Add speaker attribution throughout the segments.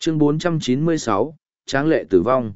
Speaker 1: Chương 496, Tráng lệ tử vong.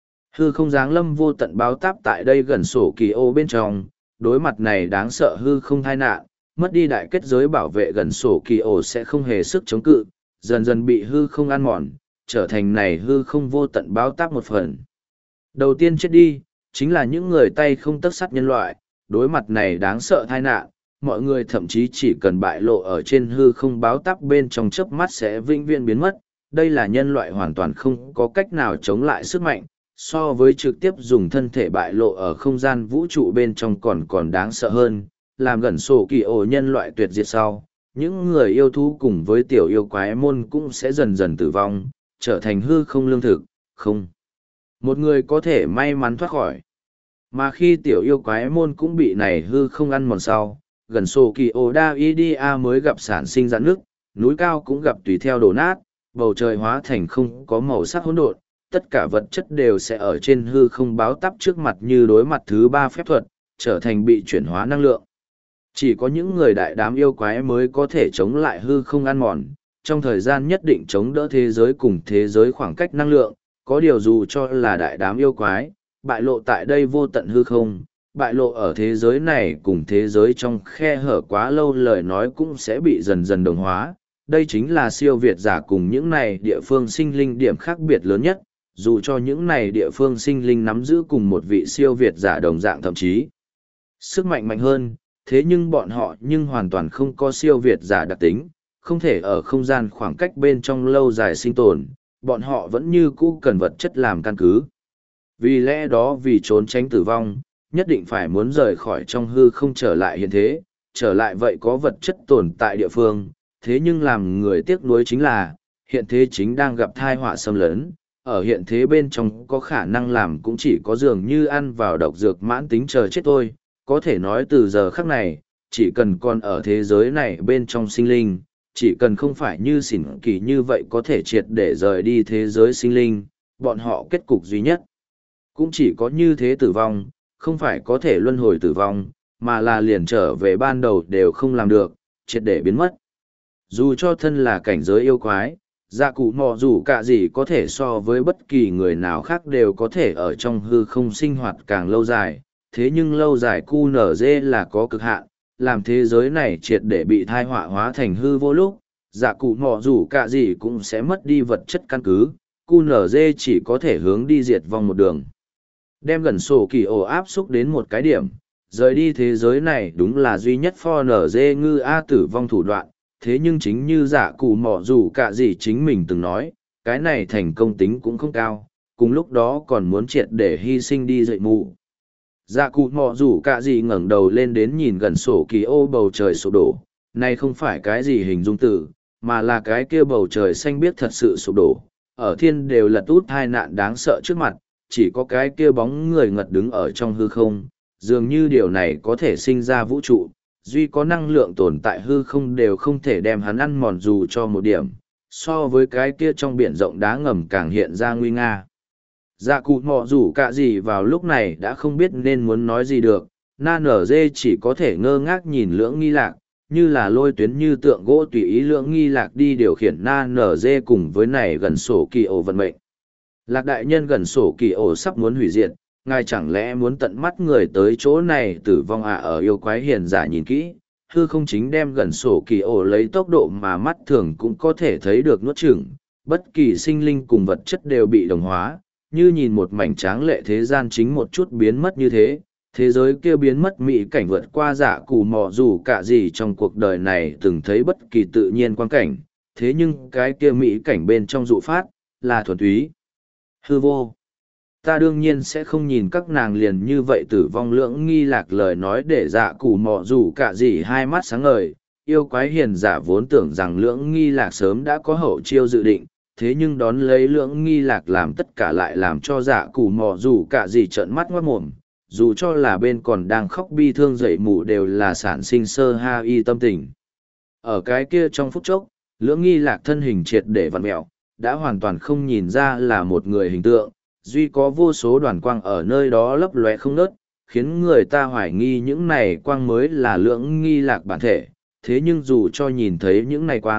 Speaker 1: Hư không giáng lâm vô tận báo táp tại đây gần sổ kỳ ô bên trong, đối mặt này đáng sợ hư không thai nạn, mất đi đại kết giới bảo vệ gần sổ kỳ ô sẽ không hề sức chống cự, dần dần bị hư không ăn mòn, trở thành này hư không vô tận báo táp một phần. Đầu tiên chết đi, chính là những người tay không tấc sắt nhân loại, đối mặt này đáng sợ thai nạn, mọi người thậm chí chỉ cần bại lộ ở trên hư không báo táp bên trong chớp mắt sẽ vĩnh viễn biến mất. Đây là nhân loại hoàn toàn không có cách nào chống lại sức mạnh, so với trực tiếp dùng thân thể bại lộ ở không gian vũ trụ bên trong còn đáng sợ hơn, làm gần sổ kỳ ổ nhân loại tuyệt diệt sau. Những người yêu thú cùng với tiểu yêu quái môn cũng sẽ dần dần tử vong, trở thành hư không lương thực, không. Một người có thể may mắn thoát khỏi. Mà khi tiểu yêu quái môn cũng bị này hư không ăn mòn sau, gần sổ kỳ ổ đa idia mới gặp sản sinh rạn nước, núi cao cũng gặp tùy theo đổ nát, bầu trời hóa thành không có màu sắc hỗn độn, tất cả vật chất đều sẽ ở trên hư không báo táp trước mặt như đối mặt thứ ba phép thuật, trở thành bị chuyển hóa năng lượng. Chỉ có những người đại đám yêu quái mới có thể chống lại hư không ăn mòn, trong thời gian nhất định chống đỡ thế giới cùng thế giới khoảng cách năng lượng, có điều dù cho là đại đám yêu quái, bại lộ tại đây vô tận hư không, bại lộ ở thế giới này cùng thế giới trong khe hở quá lâu lời nói cũng sẽ bị dần dần đồng hóa. Đây chính là siêu việt giả cùng những này địa phương sinh linh điểm khác biệt lớn nhất, dù cho những này địa phương sinh linh nắm giữ cùng một vị siêu việt giả đồng dạng thậm chí sức mạnh mạnh hơn, thế nhưng bọn họ nhưng hoàn toàn không có siêu việt giả đặc tính, không thể ở không gian khoảng cách bên trong lâu dài sinh tồn, bọn họ vẫn như cũ cần vật chất làm căn cứ. Vì lẽ đó vì trốn tránh tử vong, nhất định phải muốn rời khỏi trong hư không trở lại hiện thế, trở lại vậy có vật chất tồn tại địa phương, thế nhưng làm người tiếc nuối chính là, hiện thế chính đang gặp thai họa xâm lấn, ở hiện thế bên trong có khả năng làm cũng chỉ có dường như ăn vào độc dược mãn tính chờ chết thôi, có thể nói từ giờ khắc này, chỉ cần còn ở thế giới này bên trong sinh linh, chỉ cần không phải như xỉn kỳ như vậy có thể triệt để rời đi thế giới sinh linh, bọn họ kết cục duy nhất. Cũng chỉ có như thế tử vong, không phải có thể luân hồi tử vong, mà là liền trở về ban đầu đều không làm được, triệt để biến mất. Dù cho thân là cảnh giới yêu quái, dạ cụ mò dù cả gì có thể so với bất kỳ người nào khác đều có thể ở trong hư không sinh hoạt càng lâu dài, thế nhưng lâu dài QNZ là có cực hạn, làm thế giới này triệt để bị thai họa hóa thành hư vô lúc, dạ cụ mò dù cả gì cũng sẽ mất đi vật chất căn cứ, QNZ chỉ có thể hướng đi diệt vong một đường. Đem gần sổ kỳ ổ áp xúc đến một cái điểm, rời đi thế giới này đúng là duy nhất for NG ngư A tử vong thủ đoạn, thế nhưng chính như giả cụ mỏ dù cả gì chính mình từng nói, cái này thành công tính cũng không cao, cùng lúc đó còn muốn triệt để hy sinh đi dậy mù. Giả cụ mỏ dù cả gì ngẩng đầu lên đến nhìn gần sổ kỳ ô bầu trời sụp đổ, này không phải cái gì hình dung tử, mà là cái kia bầu trời xanh biếc thật sự sụp đổ, ở thiên đều lật út hai nạn đáng sợ trước mặt, chỉ có cái kia bóng người ngật đứng ở trong hư không, dường như điều này có thể sinh ra vũ trụ, duy có năng lượng tồn tại hư không đều không thể đem hắn ăn mòn dù cho một điểm, so với cái kia trong biển rộng đá ngầm càng hiện ra nguy nga. Dạ cụ mọ rủ cả gì vào lúc này đã không biết nên muốn nói gì được, na nở dê chỉ có thể ngơ ngác nhìn lưỡng nghi lạc, như là lôi tuyến như tượng gỗ tùy ý lưỡng nghi lạc đi điều khiển na nở dê cùng với này gần sổ kỳ ổ vận mệnh. Lạc đại nhân gần sổ kỳ ổ sắp muốn hủy diệt, ngài chẳng lẽ muốn tận mắt người tới chỗ này tử vong à? Ở yêu quái hiền giả nhìn kỹ, hư không chính đem gần sổ kỳ ổ lấy tốc độ mà mắt thường cũng có thể thấy được nuốt chửng, bất kỳ sinh linh cùng vật chất đều bị đồng hóa, như nhìn một mảnh tráng lệ thế gian chính một chút biến mất như thế. Thế giới kia biến mất mỹ cảnh vượt qua giả cù mò dù cả gì trong cuộc đời này từng thấy bất kỳ tự nhiên quan cảnh, thế nhưng cái kia mỹ cảnh bên trong dụ phát, là thuần túy. Hư vô. Ta đương nhiên sẽ không nhìn các nàng liền như vậy tử vong lưỡng nghi lạc lời nói để dạ cù mò dù cả gì hai mắt sáng ngời, yêu quái hiền giả vốn tưởng rằng lưỡng nghi lạc sớm đã có hậu chiêu dự định, thế nhưng đón lấy lưỡng nghi lạc làm tất cả lại làm cho dạ cù mò dù cả gì trợn mắt ngoát mồm, dù cho là bên còn đang khóc bi thương dậy mù đều là sản sinh sơ ha y tâm tình. Ở cái kia trong phút chốc, lưỡng nghi lạc thân hình triệt để vặn mẹo, đã hoàn toàn không nhìn ra là một người hình tượng, duy có vô số đoàn quang ở nơi đó lấp lóe không ngớt, khiến người ta hoài nghi những này quang mới là lưỡng nghi lạc bản thể. Thế nhưng dù cho nhìn thấy những này quang,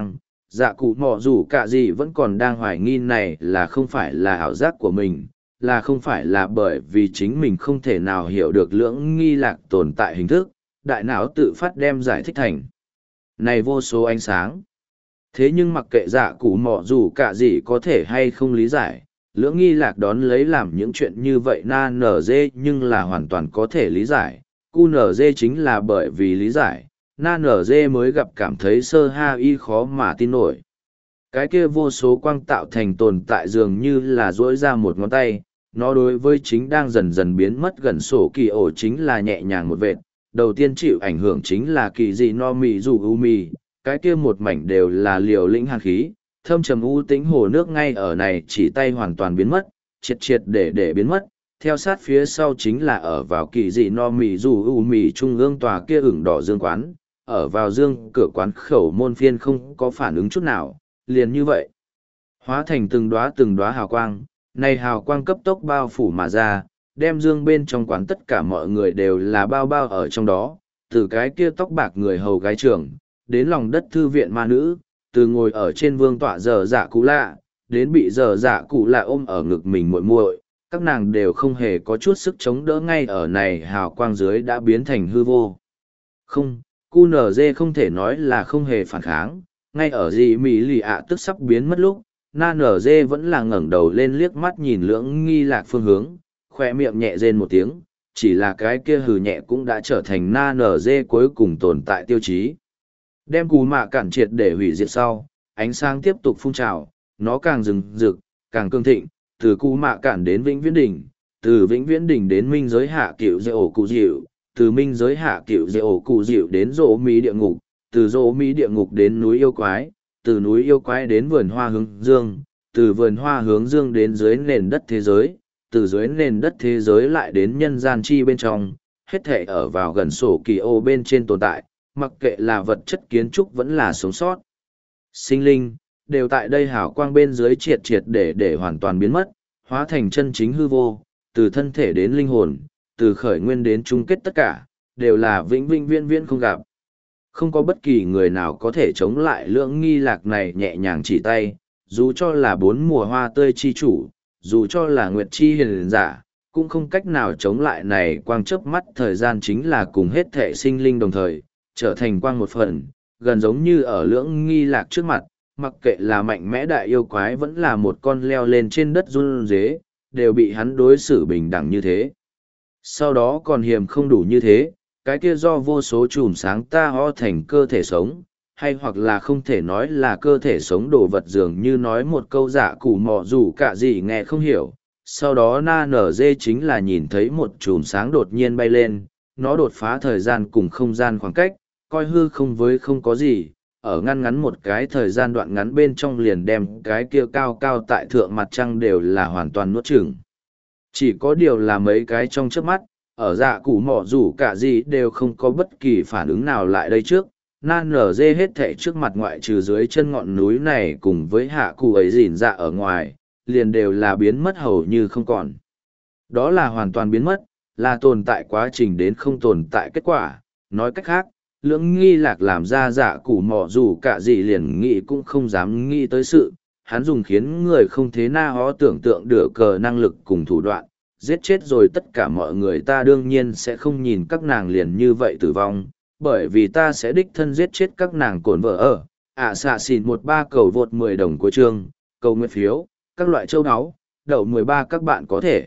Speaker 1: Dạ cụ mọ dù cả gì vẫn còn đang hoài nghi này là không phải là ảo giác của mình, là không phải là bởi vì chính mình không thể nào hiểu được lưỡng nghi lạc tồn tại hình thức, đại não tự phát đem giải thích thành. Này vô số ánh sáng. Thế nhưng mặc kệ dạ cụ mọ dù cả gì có thể hay không lý giải, lưỡng nghi lạc đón lấy làm những chuyện như vậy na nở dê nhưng là hoàn toàn có thể lý giải. Cu nở dê chính là bởi vì lý giải, na nở dê mới gặp cảm thấy sơ ha y khó mà tin nổi. Cái kia vô số quang tạo thành tồn tại dường như là duỗi ra một ngón tay, nó đối với chính đang dần dần biến mất gần sổ kỳ ổ chính là nhẹ nhàng một vệt. Đầu tiên chịu ảnh hưởng chính là kỳ dị no mì dù u mì, cái kia một mảnh đều là liều lĩnh hàn khí, thâm trầm u tĩnh hồ nước ngay ở này chỉ tay hoàn toàn biến mất, triệt triệt để biến mất. Theo sát phía sau chính là ở vào kỳ dị no mì dù u mì trung ương tòa kia ửng đỏ dương quán, ở vào dương cửa quán khẩu môn phiên không có phản ứng chút nào, liền như vậy. Hóa thành từng đóa hào quang, này hào quang cấp tốc bao phủ mà ra, đem dương bên trong quán tất cả mọi người đều là bao bao ở trong đó, từ cái kia tóc bạc người hầu gái trưởng, đến lòng đất thư viện ma nữ, từ ngồi ở trên vương tọa dở dạ cụ lạ, đến bị dở dạ cụ lạ ôm ở ngực mình muội muội, các nàng đều không hề có chút sức chống đỡ ngay ở này hào quang dưới đã biến thành hư vô. Không, QNZ không thể nói là không hề phản kháng, ngay ở gì mỹ lì ạ tức sắp biến mất lúc, na NG vẫn là ngẩng đầu lên liếc mắt nhìn lưỡng nghi lạc phương hướng, khoe miệng nhẹ rên một tiếng, chỉ là cái kia hừ nhẹ cũng đã trở thành na NG cuối cùng tồn tại tiêu chí. Đem cú mạ cản triệt để hủy diệt sau, ánh sáng tiếp tục phun trào, nó càng rừng rực, càng cương thịnh, từ cú mạ cản đến vĩnh viễn đỉnh, từ vĩnh viễn đỉnh đến minh giới hạ cựu dây ổ cụ dịu, từ minh giới hạ cựu dây ổ cụ dịu đến rỗ mỹ địa ngục, từ rỗ mỹ địa ngục đến núi yêu quái, từ núi yêu quái đến vườn hoa hướng dương, từ vườn hoa hướng dương đến dưới nền đất thế giới, từ dưới nền đất thế giới lại đến nhân gian chi bên trong, hết thể ở vào gần sổ kỳ ô bên trên tồn tại, mặc kệ là vật chất kiến trúc vẫn là sống sót. Sinh linh, đều tại đây hào quang bên dưới triệt triệt để hoàn toàn biến mất, hóa thành chân chính hư vô, từ thân thể đến linh hồn, từ khởi nguyên đến chung kết tất cả, đều là vĩnh vĩnh viễn viễn không gặp. Không có bất kỳ người nào có thể chống lại lưỡng nghi lạc này nhẹ nhàng chỉ tay, dù cho là bốn mùa hoa tươi chi chủ, dù cho là nguyệt chi hiền giả, cũng không cách nào chống lại này quang chớp mắt thời gian chính là cùng hết thể sinh linh đồng thời, trở thành quang một phần, gần giống như ở lưỡng nghi lạc trước mặt, mặc kệ là mạnh mẽ đại yêu quái vẫn là một con leo lên trên đất run rế, đều bị hắn đối xử bình đẳng như thế. Sau đó còn hiềm không đủ như thế, cái kia do vô số chùm sáng ta ho thành cơ thể sống, hay hoặc là không thể nói là cơ thể sống đồ vật dường như nói một câu dạ củ mọ dù cả gì nghe không hiểu. Sau đó na nở dê chính là nhìn thấy một chùm sáng đột nhiên bay lên, nó đột phá thời gian cùng không gian khoảng cách, coi hư không với không có gì, ở ngăn ngắn một cái thời gian đoạn ngắn bên trong liền đem cái kia cao cao tại thượng mặt trăng đều là hoàn toàn nuốt chửng. Chỉ có điều là mấy cái trong chớp mắt, ở dạ củ mọ rủ cả gì đều không có bất kỳ phản ứng nào lại đây trước, nan nở dê hết thảy trước mặt ngoại trừ dưới chân ngọn núi này cùng với hạ cụ ấy dỉn dạ ở ngoài, liền đều là biến mất hầu như không còn. Đó là hoàn toàn biến mất, là tồn tại quá trình đến không tồn tại kết quả, nói cách khác, lưỡng nghi lạc làm ra dạ củ mọ rủ cả gì liền nghĩ cũng không dám nghĩ tới sự, hắn dùng khiến người không thế na hó tưởng tượng được cờ năng lực cùng thủ đoạn, giết chết rồi tất cả mọi người ta đương nhiên sẽ không nhìn các nàng liền như vậy tử vong, bởi vì ta sẽ đích thân giết chết các nàng cồn vợ ở. Xạ xỉn 13 cầu vượt 10 đồng của chương, cầu nguyện phiếu, các loại châu áo, đậu 13 các bạn có thể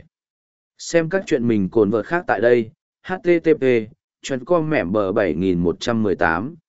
Speaker 1: xem các chuyện mình cồn vợ khác tại đây, http, chuyện com mẻm bờ 7118.